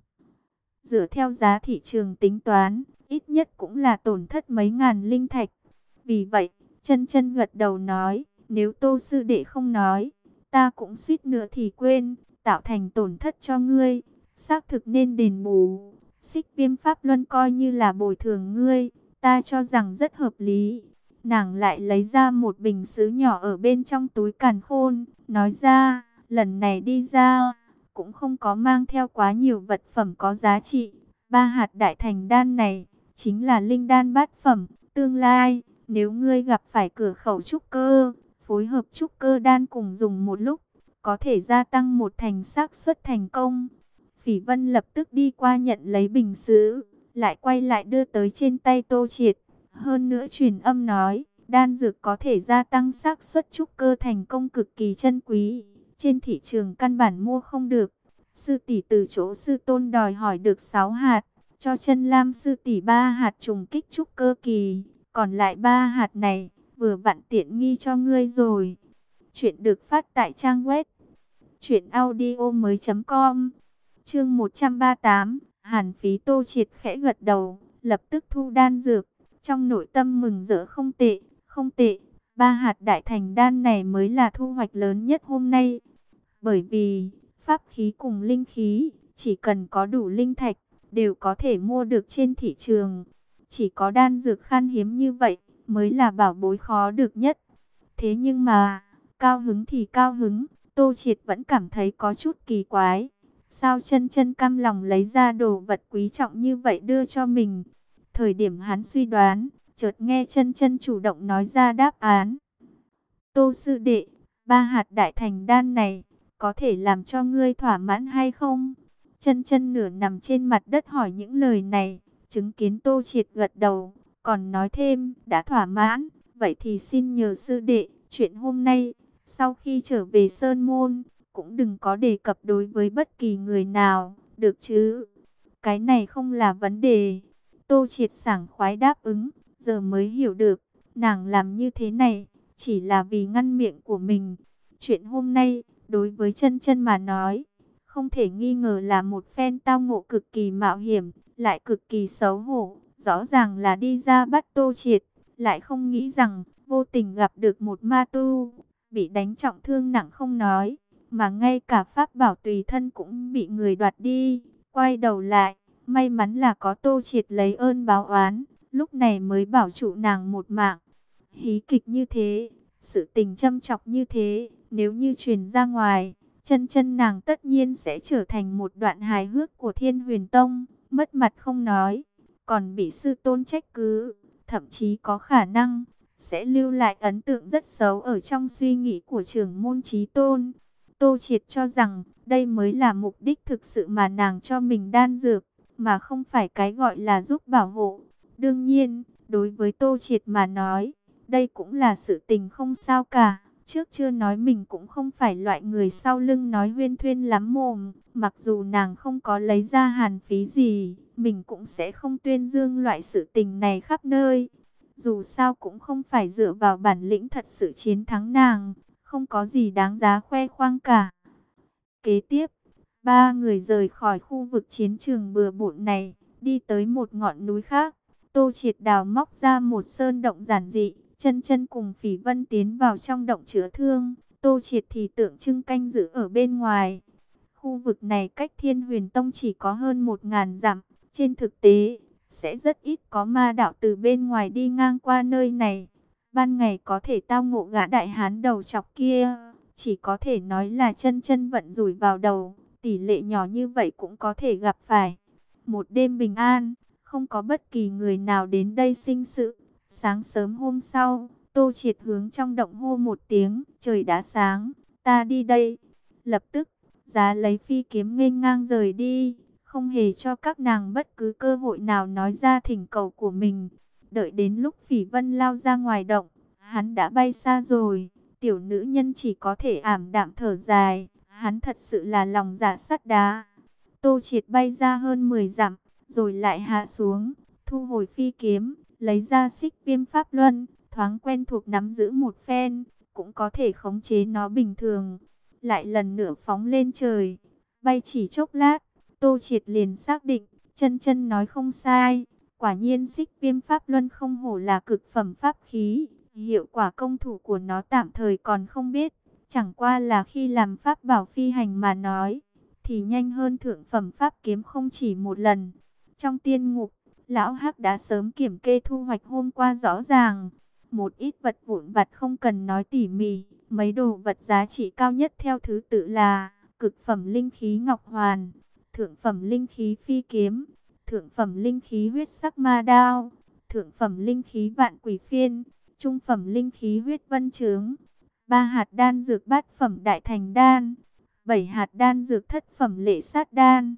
Dựa theo giá thị trường tính toán, ít nhất cũng là tổn thất mấy ngàn linh thạch. Vì vậy, Chân Chân gật đầu nói, nếu Tô sư đệ không nói, ta cũng suýt nữa thì quên, tạo thành tổn thất cho ngươi, xác thực nên đền bù. Xích Viêm Pháp Luân coi như là bồi thường ngươi, ta cho rằng rất hợp lý. Nàng lại lấy ra một bình sứ nhỏ ở bên trong túi càn khôn, nói ra, lần này đi ra, cũng không có mang theo quá nhiều vật phẩm có giá trị. Ba hạt đại thành đan này, chính là linh đan bát phẩm, tương lai, nếu ngươi gặp phải cửa khẩu trúc cơ, phối hợp trúc cơ đan cùng dùng một lúc, có thể gia tăng một thành xác suất thành công. Phỉ Vân lập tức đi qua nhận lấy bình sứ, lại quay lại đưa tới trên tay Tô Triệt. Hơn nữa truyền âm nói, đan dược có thể gia tăng xác suất trúc cơ thành công cực kỳ chân quý, trên thị trường căn bản mua không được. Sư tỷ từ chỗ sư tôn đòi hỏi được sáu hạt, cho Chân Lam sư tỷ ba hạt trùng kích trúc cơ kỳ, còn lại ba hạt này vừa vặn tiện nghi cho ngươi rồi. Chuyện được phát tại trang web truyện audio mới chấm com. Chương một trăm ba mươi tám, Hàn Phí. Tô Triệt khẽ gật đầu, lập tức thu đan dược, trong nội tâm mừng rỡ không tệ, không tệ, ba hạt đại thành đan này mới là thu hoạch lớn nhất hôm nay. Bởi vì, pháp khí cùng linh khí, chỉ cần có đủ linh thạch, đều có thể mua được trên thị trường. Chỉ có đan dược khan hiếm như vậy, mới là bảo bối khó được nhất. Thế nhưng mà, cao hứng thì cao hứng, Tô Triệt vẫn cảm thấy có chút kỳ quái. Sao Chân Chân cam lòng lấy ra đồ vật quý trọng như vậy đưa cho mình? Thời điểm hắn suy đoán, chợt nghe Chân Chân chủ động nói ra đáp án. Tô sư đệ, ba hạt đại thành đan này, có thể làm cho ngươi thỏa mãn hay không? Chân Chân nửa nằm trên mặt đất hỏi những lời này, chứng kiến Tô Triệt gật đầu, còn nói thêm, đã thỏa mãn, vậy thì xin nhờ sư đệ, chuyện hôm nay, sau khi trở về Sơn Môn, cũng đừng có đề cập đối với bất kỳ người nào, được chứ? Cái này không là vấn đề. Tô Triệt sảng khoái đáp ứng, giờ mới hiểu được, nàng làm như thế này, chỉ là vì ngăn miệng của mình. Chuyện hôm nay, đối với Chân Chân mà nói, không thể nghi ngờ là một phen tao ngộ cực kỳ mạo hiểm, lại cực kỳ xấu hổ. Rõ ràng là đi ra bắt Tô Triệt, lại không nghĩ rằng, vô tình gặp được một ma tu, bị đánh trọng thương nặng không nói, mà ngay cả pháp bảo tùy thân cũng bị người đoạt đi. Quay đầu lại, may mắn là có Tô Triệt lấy ơn báo oán, lúc này mới bảo trụ nàng một mạng. Hí kịch như thế, sự tình châm chọc như thế, nếu như truyền ra ngoài, Chân Chân nàng tất nhiên sẽ trở thành một đoạn hài hước của Thiên Huyền Tông, mất mặt không nói, còn bị sư tôn trách cứ, thậm chí có khả năng sẽ lưu lại ấn tượng rất xấu ở trong suy nghĩ của trưởng môn chí tôn. Tô Triệt cho rằng đây mới là mục đích thực sự mà nàng cho mình đan dược, mà không phải cái gọi là giúp bảo hộ. Đương nhiên, đối với Tô Triệt mà nói, đây cũng là sự tình không sao cả. Trước chưa nói mình cũng không phải loại người sau lưng nói huyên thuyên lắm mồm. Mặc dù nàng không có lấy ra hàn phí gì, mình cũng sẽ không tuyên dương loại sự tình này khắp nơi. Dù sao cũng không phải dựa vào bản lĩnh thật sự chiến thắng nàng, không có gì đáng giá khoe khoang cả. Kế tiếp, ba người rời khỏi khu vực chiến trường bừa bộn này, đi tới một ngọn núi khác. Tô Triệt đào móc ra một sơn động giản dị, Chân Chân cùng Phỉ Vân tiến vào trong động chữa thương, Tô Triệt thì tượng trưng canh giữ ở bên ngoài. Khu vực này cách Thiên Huyền Tông chỉ có hơn một ngàn dặm, trên thực tế sẽ rất ít có ma đạo từ bên ngoài đi ngang qua nơi này. ban ngày có thể tao ngộ gã đại hán đầu chọc kia, chỉ có thể nói là chân chân vận rủi vào đầu, tỷ lệ nhỏ như vậy cũng có thể gặp phải. Một đêm bình an, không có bất kỳ người nào đến đây sinh sự. Sáng sớm hôm sau, Tô Triệt hướng trong động hô một tiếng, trời đã sáng, ta đi đây. Lập tức, Giá lấy phi kiếm nghênh ngang rời đi, không hề cho các nàng bất cứ cơ hội nào nói ra thỉnh cầu của mình. Đợi đến lúc Phỉ Vân lao ra ngoài động, hắn đã bay xa rồi. Tiểu nữ nhân chỉ có thể ảm đạm thở dài, hắn thật sự là lòng dạ sắt đá. Tô Triệt bay ra hơn mười dặm, rồi lại hạ xuống, thu hồi phi kiếm, lấy ra xích viêm pháp luân, thoáng quen thuộc nắm giữ một phen, cũng có thể khống chế nó bình thường. Lại lần nữa phóng lên trời, bay chỉ chốc lát, Tô Triệt liền xác định, chân chân nói không sai, quả nhiên xích viêm pháp luân không hổ là cực phẩm pháp khí, hiệu quả công thủ của nó tạm thời còn không biết, chẳng qua là khi làm pháp bảo phi hành mà nói, thì nhanh hơn thượng phẩm pháp kiếm không chỉ một lần. Trong tiên ngục, lão Hắc đã sớm kiểm kê thu hoạch hôm qua rõ ràng, một ít vật vụn vặt không cần nói tỉ mỉ, mấy đồ vật giá trị cao nhất theo thứ tự là cực phẩm linh khí ngọc hoàn, thượng phẩm linh khí phi kiếm, thượng phẩm linh khí huyết sắc ma đao, thượng phẩm linh khí vạn quỷ phiên, trung phẩm linh khí huyết vân trướng, ba hạt đan dược bát phẩm đại thành đan, bảy hạt đan dược thất phẩm lệ sát đan.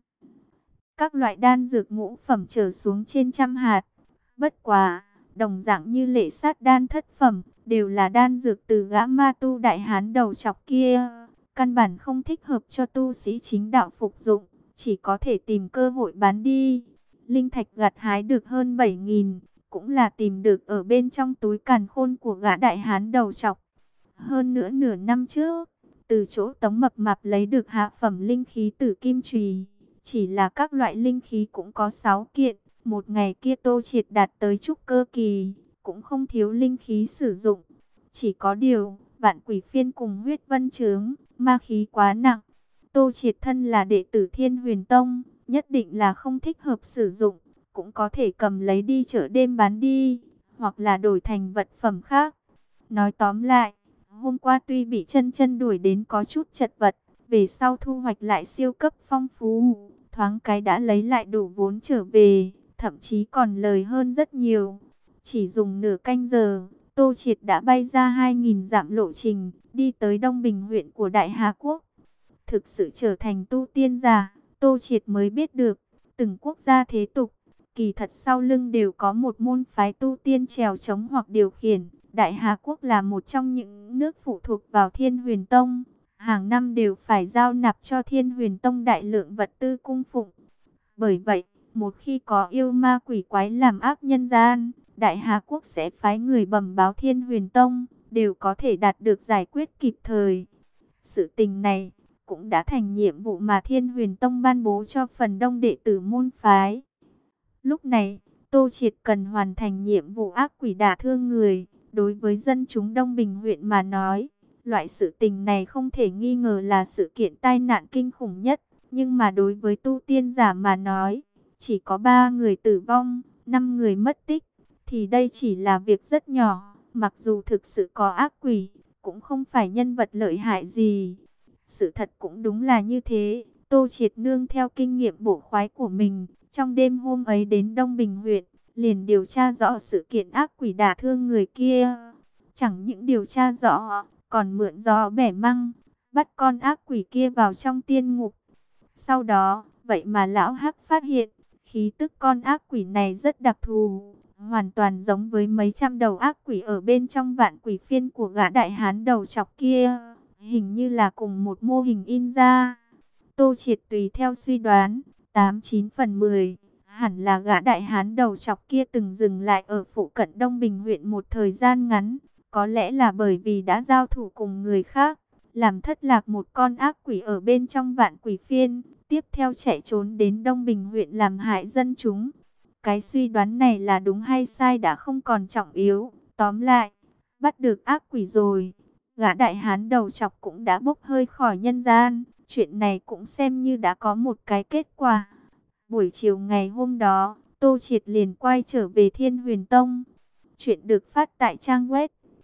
Các loại đan dược ngũ phẩm trở xuống trên trăm hạt. Bất quá, đồng dạng như lệ sát đan thất phẩm, đều là đan dược từ gã ma tu đại hán đầu chọc kia. Căn bản không thích hợp cho tu sĩ chính đạo phục dụng, chỉ có thể tìm cơ hội bán đi. Linh thạch gặt hái được hơn bảy nghìn, cũng là tìm được ở bên trong túi càn khôn của gã đại hán đầu chọc. Hơn nữa nửa năm trước, từ chỗ Tống Mập Mạp lấy được hạ phẩm linh khí tử kim chùy, chỉ là các loại linh khí cũng có sáu kiện. Một ngày kia Tô Triệt đạt tới trúc cơ kỳ, cũng không thiếu linh khí sử dụng. Chỉ có điều, vạn quỷ phiên cùng huyết vân trướng, ma khí quá nặng. Tô Triệt thân là đệ tử Thiên Huyền Tông, nhất định là không thích hợp sử dụng, cũng có thể cầm lấy đi chợ đêm bán đi, hoặc là đổi thành vật phẩm khác. Nói tóm lại, hôm qua tuy bị chân chân đuổi đến có chút chật vật, về sau thu hoạch lại siêu cấp phong phú, thoáng cái đã lấy lại đủ vốn trở về, thậm chí còn lời hơn rất nhiều. Chỉ dùng nửa canh giờ, Tô Triệt đã bay ra hai nghìn dặm lộ trình, đi tới Đông Bình huyện của Đại Hà Quốc. Thực sự trở thành tu tiên giả, Tô Triệt mới biết được, từng quốc gia thế tục, kỳ thật sau lưng đều có một môn phái tu tiên trèo chống hoặc điều khiển. Đại Hà Quốc là một trong những nước phụ thuộc vào Thiên Huyền Tông, hàng năm đều phải giao nạp cho Thiên Huyền Tông đại lượng vật tư cung phụng. Bởi vậy, một khi có yêu ma quỷ quái làm ác nhân gian, Đại Hà Quốc sẽ phái người bẩm báo Thiên Huyền Tông, đều có thể đạt được giải quyết kịp thời. Sự tình này cũng đã thành nhiệm vụ mà Thiên Huyền Tông ban bố cho phần đông đệ tử môn phái. Lúc này, Tô Triệt cần hoàn thành nhiệm vụ ác quỷ đả thương người. Đối với dân chúng Đông Bình huyện mà nói, loại sự tình này không thể nghi ngờ là sự kiện tai nạn kinh khủng nhất. Nhưng mà đối với tu tiên giả mà nói, chỉ có ba người tử vong, năm người mất tích, thì đây chỉ là việc rất nhỏ. Mặc dù thực sự có ác quỷ, cũng không phải nhân vật lợi hại gì. Sự thật cũng đúng là như thế. Tô Triệt nương theo kinh nghiệm bổ khoái của mình, trong đêm hôm ấy đến Đông Bình huyện, liền điều tra rõ sự kiện ác quỷ đả thương người kia. Chẳng những điều tra rõ, còn mượn gió bẻ măng, bắt con ác quỷ kia vào trong tiên ngục. Sau đó, vậy mà lão Hắc phát hiện, khí tức con ác quỷ này rất đặc thù, hoàn toàn giống với mấy trăm đầu ác quỷ ở bên trong vạn quỷ phiên của gã đại hán đầu chọc kia, hình như là cùng một mô hình in ra. Tô Triệt tùy theo suy đoán, tám chín phần mười, hẳn là gã đại hán đầu chọc kia từng dừng lại ở phụ cận Đông Bình huyện một thời gian ngắn, có lẽ là bởi vì đã giao thủ cùng người khác, làm thất lạc một con ác quỷ ở bên trong vạn quỷ phiên, tiếp theo chạy trốn đến Đông Bình huyện làm hại dân chúng. Cái suy đoán này là đúng hay sai đã không còn trọng yếu, tóm lại, bắt được ác quỷ rồi, gã đại hán đầu chọc cũng đã bốc hơi khỏi nhân gian, chuyện này cũng xem như đã có một cái kết quả. Buổi chiều ngày hôm đó, Tô Triệt liền quay trở về Thiên Huyền Tông. Chuyện được phát tại trang web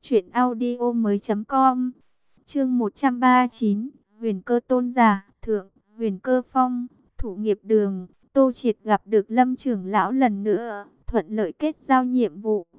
Chuyện audio mới com. Chương một trăm ba mươi chín. Huyền Cơ tôn giả, thượng, Huyền Cơ phong, thủ nghiệp đường. Tô Triệt gặp được Lâm trưởng lão lần nữa, thuận lợi kết giao nhiệm vụ.